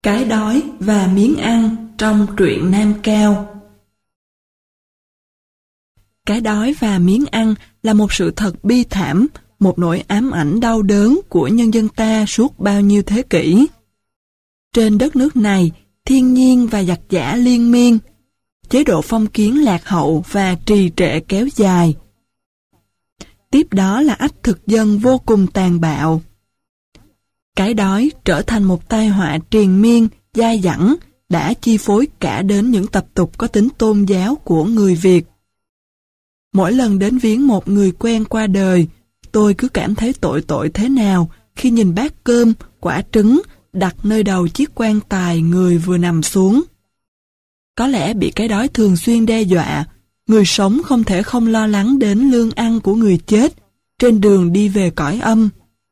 Cái đói và miếng ăn trong truyện Nam Cao. Cái đói và miếng ăn là một sự thật bi thảm, một nỗi ám ảnh đau đớn của nhân dân ta suốt bao nhiêu thế kỷ. Trên đất nước này, thiên nhiên và giặc giã liên miên, chế độ phong kiến lạc hậu và trì trệ kéo dài. Tiếp đó là ách thực dân vô cùng tàn bạo. Cái đói trở thành một tai họa triền miên, dai dẳng, đã chi phối cả đến những tập tục có tính tôn giáo của người Việt. Mỗi lần đến viếng một người quen qua đời, tôi cứ cảm thấy tội thế nào khi nhìn bát cơm, quả trứng đặt nơi đầu chiếc quan tài người vừa nằm xuống. Có lẽ bị cái đói thường xuyên đe dọa, người sống không thể không lo lắng đến lương ăn của người chết trên đường đi về cõi âm.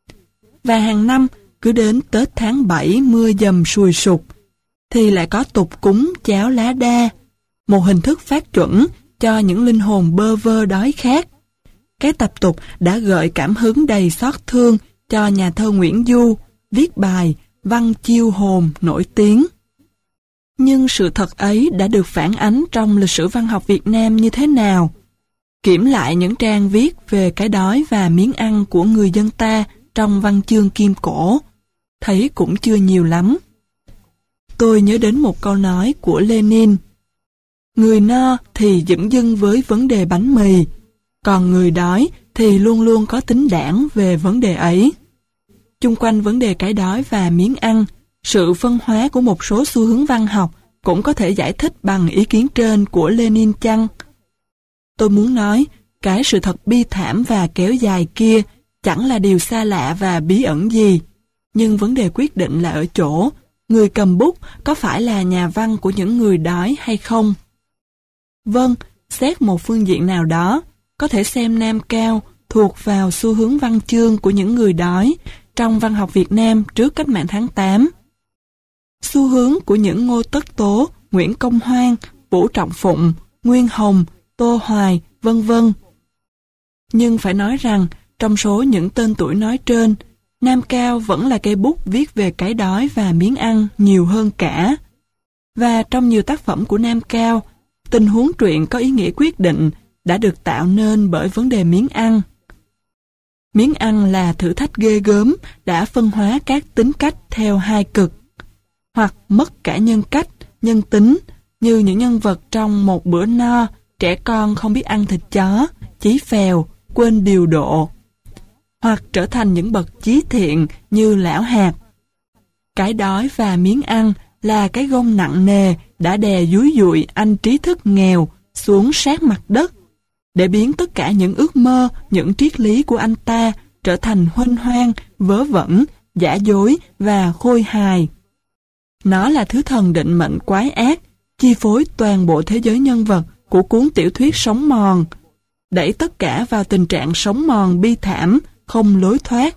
Và hàng năm, cứ đến Tết tháng 7 mưa dầm sùi sụp, thì lại có tục cúng cháo lá đa, một hình thức phát chuẩn cho những linh hồn bơ vơ đói khát. Cái tập tục đã gợi cảm hứng đầy xót thương cho nhà thơ Nguyễn Du viết bài Văn Chiêu Hồn nổi tiếng. Nhưng sự thật ấy đã được phản ánh trong lịch sử văn học Việt Nam như thế nào? Kiểm lại những trang viết về cái đói và miếng ăn của người dân ta trong văn chương kim cổ, thấy cũng chưa nhiều lắm. Tôi nhớ đến một câu nói của Lenin: người no thì dửng dưng với vấn đề bánh mì, còn người đói thì luôn luôn có tính đảng về vấn đề ấy. Chung quanh vấn đề cái đói và miếng ăn, sự phân hóa của một số xu hướng văn học cũng có thể giải thích bằng ý kiến trên của Lenin chăng? Tôi muốn nói, cái sự thật bi thảm và kéo dài kia chẳng là điều xa lạ và bí ẩn gì, nhưng vấn đề quyết định là ở chỗ người cầm bút có phải là nhà văn của những người đói hay không. Vâng, xét một phương diện nào đó, có thể xem Nam Cao thuộc vào xu hướng văn chương của những người đói trong văn học Việt Nam trước cách mạng tháng 8. Xu hướng của những Ngô Tất Tố, Nguyễn Công Hoan, Vũ Trọng Phụng, Nguyên Hồng, Tô Hoài, vân vân. Nhưng phải nói rằng, trong số những tên tuổi nói trên, Nam Cao vẫn là cây bút viết về cái đói và miếng ăn nhiều hơn cả. Và trong nhiều tác phẩm của Nam Cao, tình huống truyện có ý nghĩa quyết định đã được tạo nên bởi vấn đề miếng ăn. Miếng ăn là thử thách ghê gớm đã phân hóa các tính cách theo hai cực, hoặc mất cả nhân cách, nhân tính, như những nhân vật trong Một Bữa No, trẻ con không biết ăn thịt chó, chí phèo, quên điều độ, hoặc trở thành những bậc chí thiện như Lão Hạt. Cái đói và miếng ăn là cái gông nặng nề đã đè dúi dụi anh trí thức nghèo xuống sát mặt đất, để biến tất cả những ước mơ, những triết lý của anh ta trở thành huênh hoang, vớ vẩn, giả dối và khôi hài. Nó là thứ thần định mệnh quái ác, chi phối toàn bộ thế giới nhân vật của cuốn tiểu thuyết Sống Mòn, đẩy tất cả vào tình trạng sống mòn bi thảm, không lối thoát.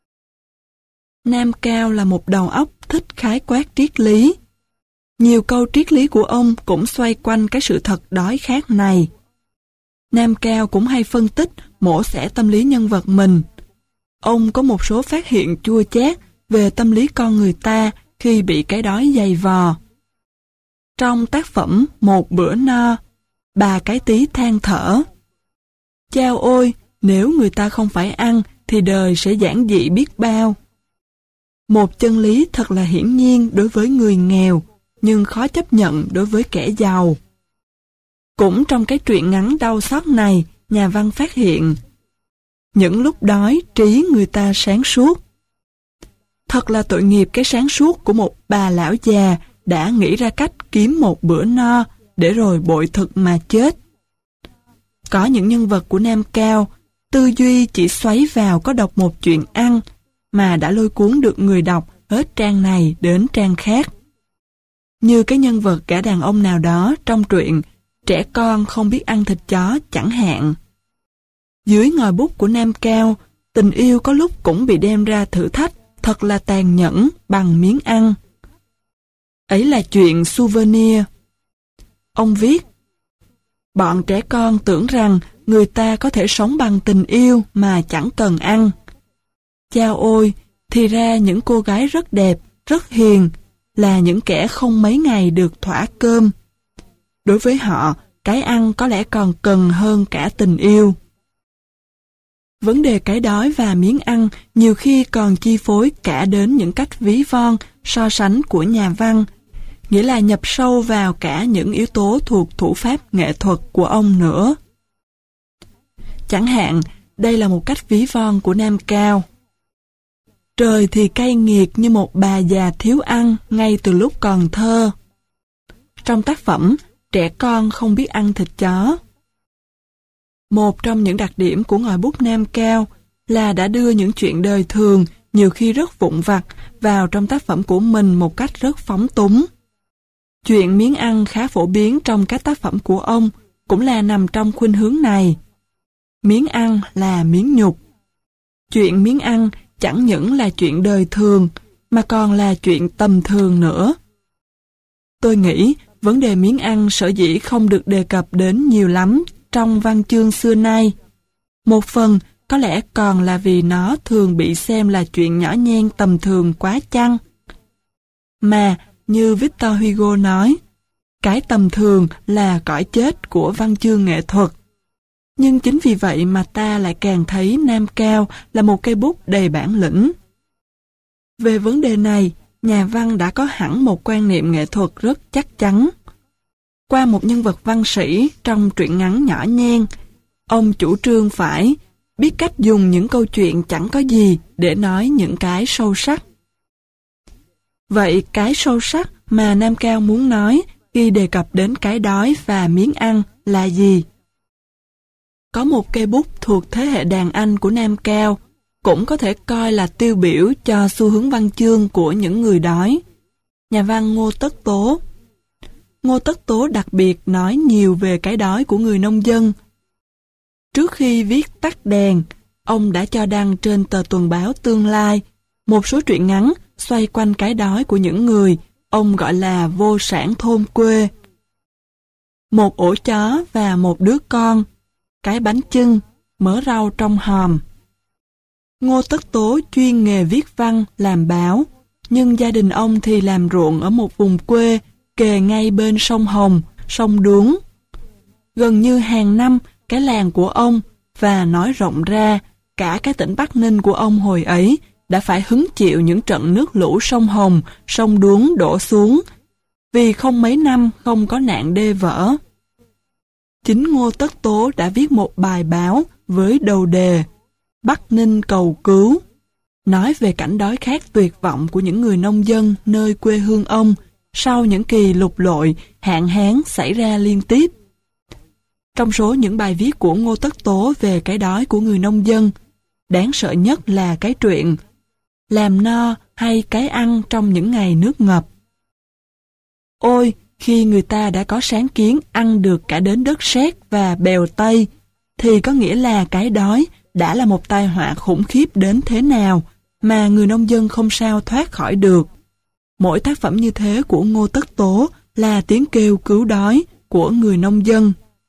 Nam Cao là một đầu óc thích khái quát triết lý. Nhiều câu triết lý của ông cũng xoay quanh cái sự thật đói khát này. Nam Cao cũng hay phân tích, mổ xẻ tâm lý nhân vật mình. Ông có một số phát hiện chua chát về tâm lý con người ta khi bị cái đói dày vò. Trong tác phẩm Một Bữa No, bà Cái Tí than thở: chao ôi, nếu người ta không phải ăn thì đời sẽ giản dị biết bao. Một chân lý thật là hiển nhiên đối với người nghèo, nhưng khó chấp nhận đối với kẻ giàu. Cũng trong cái truyện ngắn đau xót này, nhà văn phát hiện: những lúc đói trí người ta sáng suốt. Thật là tội nghiệp cái sáng suốt của một bà lão già đã nghĩ ra cách kiếm một bữa no để rồi bội thực mà chết. Có những nhân vật của Nam Cao, tư duy chỉ xoáy vào có đọc một chuyện ăn mà đã lôi cuốn được người đọc hết trang này đến trang khác. Như cái nhân vật gã đàn ông nào đó trong truyện Trẻ Con Không Biết Ăn Thịt Chó chẳng hạn. Dưới ngòi bút của Nam Cao, tình yêu có lúc cũng bị đem ra thử thách thật là tàn nhẫn bằng miếng ăn. Ấy là chuyện Souvenir. Ông viết: bọn trẻ con tưởng rằng người ta có thể sống bằng tình yêu mà chẳng cần ăn. Chao ôi, thì ra những cô gái rất đẹp, rất hiền, là những kẻ không mấy ngày được thỏa cơm. Đối với họ, cái ăn có lẽ còn cần hơn cả tình yêu. Vấn đề cái đói và miếng ăn nhiều khi còn chi phối cả đến những cách ví von, so sánh của nhà văn, nghĩa là nhập sâu vào cả những yếu tố thuộc thủ pháp nghệ thuật của ông nữa. Chẳng hạn, đây là một cách ví von của Nam Cao. Trời thì cay nghiệt như một bà già thiếu ăn ngay từ lúc còn thơ. Trong tác phẩm, trẻ con không biết ăn thịt chó. Một trong những đặc điểm của ngòi bút Nam Cao là đã đưa những chuyện đời thường, nhiều khi rất vụn vặt, vào trong tác phẩm của mình một cách rất phóng túng. Chuyện miếng ăn khá phổ biến trong các tác phẩm của ông, cũng là nằm trong khuynh hướng này. Miếng ăn là miếng nhục. Chuyện miếng ăn chẳng những là chuyện đời thường, mà còn là chuyện tầm thường nữa. Tôi nghĩ vấn đề miếng ăn sở dĩ không được đề cập đến nhiều lắm trong văn chương xưa nay. Một phần có lẽ còn là vì nó thường bị xem là chuyện nhỏ nhen tầm thường quá chăng. Mà, như Victor Hugo nói, cái tầm thường là cõi chết của văn chương nghệ thuật. Nhưng chính vì vậy mà ta lại càng thấy Nam Cao là một cây bút đầy bản lĩnh. Về vấn đề này, nhà văn đã có hẳn một quan niệm nghệ thuật rất chắc chắn. Qua một nhân vật văn sĩ trong truyện ngắn nhỏ nhen, ông chủ trương phải biết cách dùng những câu chuyện chẳng có gì để nói những cái sâu sắc. Vậy cái sâu sắc mà Nam Cao muốn nói khi đề cập đến cái đói và miếng ăn là gì? Có một cây bút thuộc thế hệ đàn anh của Nam Cao, cũng có thể coi là tiêu biểu cho xu hướng văn chương của những người đói. Nhà văn Ngô Tất Tố. Ngô Tất Tố đặc biệt nói nhiều về cái đói của người nông dân. Trước khi viết Tắt đèn, ông đã cho đăng trên tờ tuần báo Tương Lai một số truyện ngắn xoay quanh cái đói của những người ông gọi là vô sản thôn quê. Một ổ chó và một đứa con, cái bánh chưng, mớ rau trong hòm. Ngô Tất Tố chuyên nghề viết văn, làm báo, nhưng gia đình ông thì làm ruộng ở một vùng quê kề ngay bên sông Hồng, sông Đuống. Gần như hàng năm, cái làng của ông, và nói rộng ra, cả cái tỉnh Bắc Ninh của ông hồi ấy, đã phải hứng chịu những trận nước lũ sông Hồng, sông Đuống đổ xuống, vì không mấy năm không có nạn đê vỡ. Chính Ngô Tất Tố đã viết một bài báo với đầu đề Bắc Ninh cầu cứu, nói về cảnh đói khát tuyệt vọng của những người nông dân nơi quê hương ông sau những kỳ lụt lội, hạn hán xảy ra liên tiếp. Trong số những bài viết của Ngô Tất Tố về cái đói của người nông dân, đáng sợ nhất là cái truyện Làm no hay cái ăn trong những ngày nước ngập. Ôi, khi người ta đã có sáng kiến ăn được cả đến đất sét và bèo Tây, thì có nghĩa là cái đói đã là một tai họa khủng khiếp đến thế nào mà người nông dân không sao thoát khỏi được. Mỗi tác phẩm như thế của Ngô Tất Tố là tiếng kêu cứu đói của người nông dân.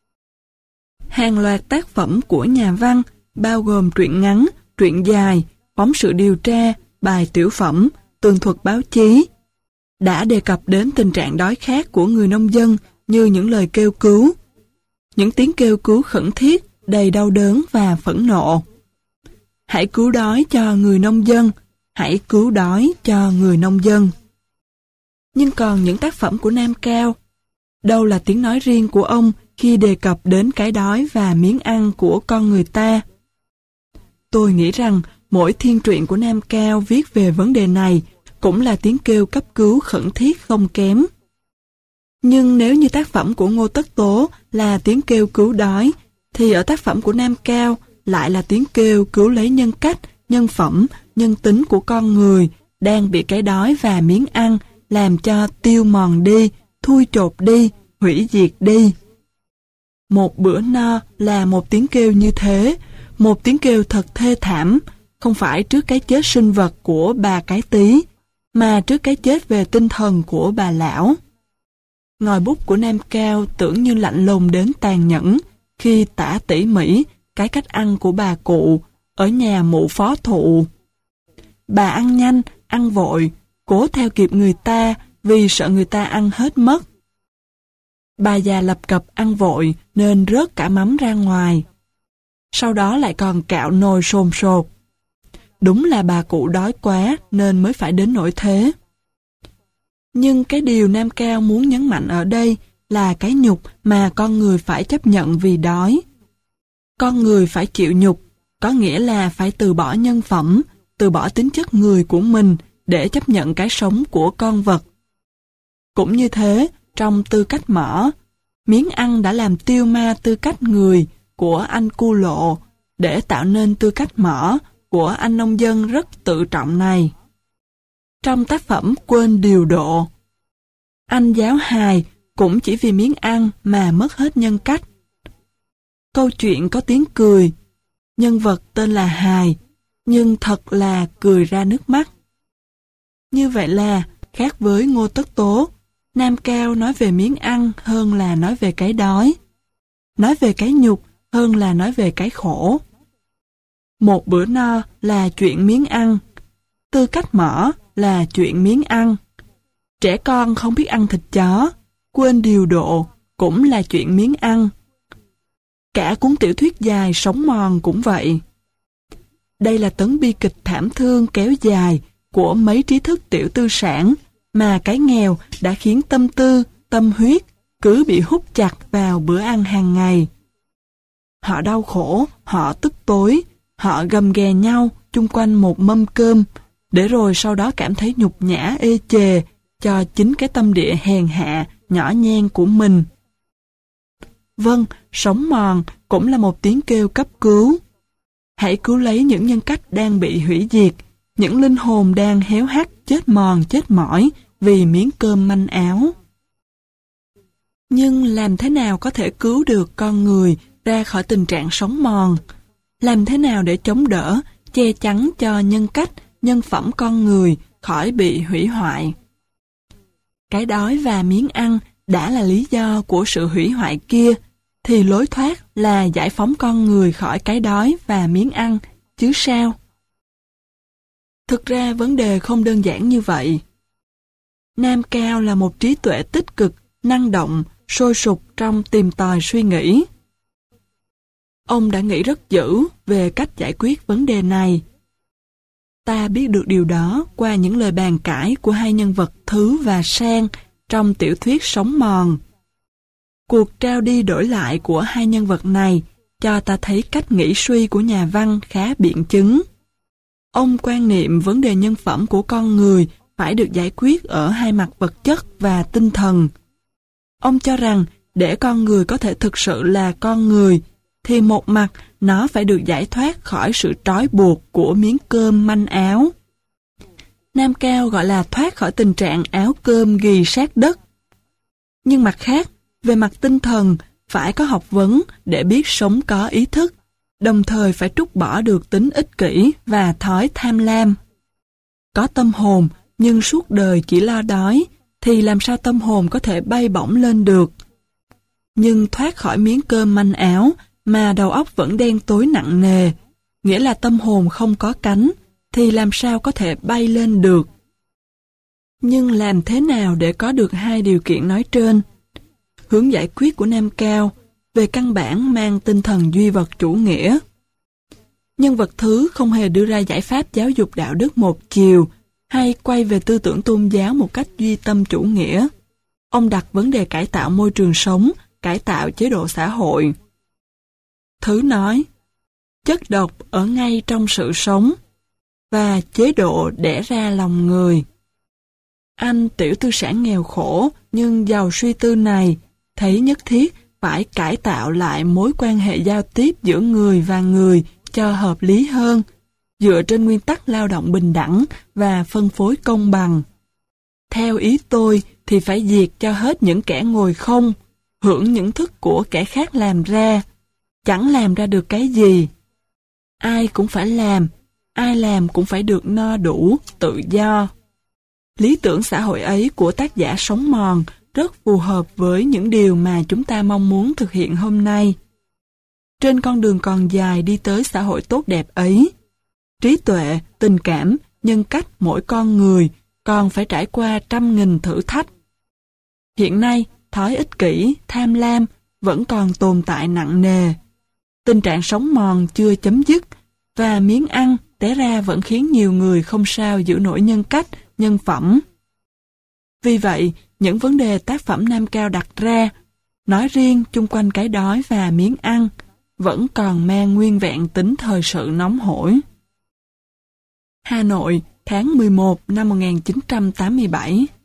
Hàng loạt tác phẩm của nhà văn, bao gồm truyện ngắn, truyện dài, phóng sự điều tra, bài tiểu phẩm, tường thuật báo chí, đã đề cập đến tình trạng đói khát của người nông dân như những lời kêu cứu. Những tiếng kêu cứu khẩn thiết, đầy đau đớn và phẫn nộ. Hãy cứu đói cho người nông dân, hãy cứu đói cho người nông dân. Nhưng còn những tác phẩm của Nam Cao, đâu là tiếng nói riêng của ông khi đề cập đến cái đói và miếng ăn của con người ta? Tôi nghĩ rằng mỗi thiên truyện của Nam Cao viết về vấn đề này cũng là tiếng kêu cấp cứu khẩn thiết không kém. Nhưng nếu như tác phẩm của Ngô Tất Tố là tiếng kêu cứu đói, thì ở tác phẩm của Nam Cao lại là tiếng kêu cứu lấy nhân cách, nhân phẩm, nhân tính của con người đang bị cái đói và miếng ăn làm cho tiêu mòn đi, thui chột đi, hủy diệt đi. Một bữa no là một tiếng kêu như thế, một tiếng kêu thật thê thảm, không phải trước cái chết sinh vật của bà cái tí, mà trước cái chết về tinh thần của bà lão. Ngòi bút của Nam Cao tưởng như lạnh lùng đến tàn nhẫn khi tả tỉ mỉ cái cách ăn của bà cụ ở nhà mụ phó thụ. Bà ăn nhanh, ăn vội, cố theo kịp người ta vì sợ người ta ăn hết mất. Bà già lập cập ăn vội nên rớt cả mắm ra ngoài. Sau đó lại còn cạo nồi sồn sột. Đúng là bà cụ đói quá nên mới phải đến nỗi thế. Nhưng cái điều Nam Cao muốn nhấn mạnh ở đây là cái nhục mà con người phải chấp nhận vì đói. Con người phải chịu nhục, có nghĩa là phải từ bỏ nhân phẩm, từ bỏ tính chất người của mình để chấp nhận cái sống của con vật. Cũng như thế, trong Tư Cách Mở, miếng ăn đã làm tiêu ma tư cách người của anh cu lộ để tạo nên tư cách mở của anh nông dân rất tự trọng này. Trong tác phẩm Quên Điều Độ, anh giáo hài cũng chỉ vì miếng ăn mà mất hết nhân cách. Câu chuyện có tiếng cười, nhân vật tên là Hài, nhưng thật là cười ra nước mắt. Như vậy là, khác với Ngô Tất Tố, Nam Cao nói về miếng ăn hơn là nói về cái đói. Nói về cái nhục hơn là nói về cái khổ. Một bữa no là chuyện miếng ăn, Tư Cách Mở là chuyện miếng ăn. Trẻ con không biết ăn thịt chó, Quên Điều Độ cũng là chuyện miếng ăn. Cả cuốn tiểu thuyết dài Sống Mòn cũng vậy. Đây là tấn bi kịch thảm thương kéo dài của mấy trí thức tiểu tư sản mà cái nghèo đã khiến tâm tư, tâm huyết cứ bị hút chặt vào bữa ăn hàng ngày. Họ đau khổ, họ tức tối, họ gầm ghè nhau chung quanh một mâm cơm, để rồi sau đó cảm thấy nhục nhã ê chề cho chính cái tâm địa hèn hạ, nhỏ nhen của mình. Vâng, Sống Mòn cũng là một tiếng kêu cấp cứu. Hãy cứu lấy những nhân cách đang bị hủy diệt, những linh hồn đang héo hắt, chết mòn, chết mỏi vì miếng cơm manh áo. Nhưng làm thế nào có thể cứu được con người ra khỏi tình trạng sống mòn? Làm thế nào để chống đỡ, che chắn cho nhân cách, nhân phẩm con người khỏi bị hủy hoại? Cái đói và miếng ăn đã là lý do của sự hủy hoại kia, thì lối thoát là giải phóng con người khỏi cái đói và miếng ăn, chứ sao? Thực ra vấn đề không đơn giản như vậy. Nam Cao là một trí tuệ tích cực, năng động, sôi sục trong tìm tòi suy nghĩ. Ông đã nghĩ rất dữ về cách giải quyết vấn đề này. Ta biết được điều đó qua những lời bàn cãi của hai nhân vật Thứ và Sang trong tiểu thuyết Sống Mòn. Cuộc trao đi đổi lại của hai nhân vật này cho ta thấy cách nghĩ suy của nhà văn khá biện chứng. Ông quan niệm vấn đề nhân phẩm của con người phải được giải quyết ở hai mặt vật chất và tinh thần. Ông cho rằng để con người có thể thực sự là con người, thì một mặt nó phải được giải thoát khỏi sự trói buộc của miếng cơm manh áo. Nam Cao gọi là thoát khỏi tình trạng áo cơm ghì sát đất. Nhưng mặt khác, về mặt tinh thần, phải có học vấn để biết sống có ý thức, đồng thời phải trút bỏ được tính ích kỷ và thói tham lam. Có tâm hồn, nhưng suốt đời chỉ lo đói, thì làm sao tâm hồn có thể bay bổng lên được? Nhưng thoát khỏi miếng cơm manh áo, mà đầu óc vẫn đen tối nặng nề, nghĩa là tâm hồn không có cánh, thì làm sao có thể bay lên được? Nhưng làm thế nào để có được hai điều kiện nói trên? Hướng giải quyết của Nam Cao về căn bản mang tinh thần duy vật chủ nghĩa. Nhân vật Thứ không hề đưa ra giải pháp giáo dục đạo đức một chiều hay quay về tư tưởng tôn giáo một cách duy tâm chủ nghĩa. Ông đặt vấn đề cải tạo môi trường sống, cải tạo chế độ xã hội. Thứ nói, chất độc ở ngay trong sự sống, và chế độ đẻ ra lòng người. Anh tiểu tư sản nghèo khổ nhưng giàu suy tư này thấy nhất thiết phải cải tạo lại mối quan hệ giao tiếp giữa người và người cho hợp lý hơn, dựa trên nguyên tắc lao động bình đẳng và phân phối công bằng. Theo ý tôi thì phải diệt cho hết những kẻ ngồi không, hưởng những thức của kẻ khác làm ra, chẳng làm ra được cái gì. Ai cũng phải làm, ai làm cũng phải được no đủ, tự do. Lý tưởng xã hội ấy của tác giả Sống Mòn rất phù hợp với những điều mà chúng ta mong muốn thực hiện hôm nay. Trên con đường còn dài đi tới xã hội tốt đẹp ấy, trí tuệ, tình cảm, nhân cách mỗi con người còn phải trải qua trăm nghìn thử thách. Hiện nay, thói ích kỷ, tham lam vẫn còn tồn tại nặng nề. Tình trạng sống mòn chưa chấm dứt, và miếng ăn té ra vẫn khiến nhiều người không sao giữ nổi nhân cách, nhân phẩm. Vì vậy, những vấn đề tác phẩm Nam Cao đặt ra, nói riêng chung quanh cái đói và miếng ăn, vẫn còn mang nguyên vẹn tính thời sự nóng hổi. Hà Nội, tháng 11 năm 1987.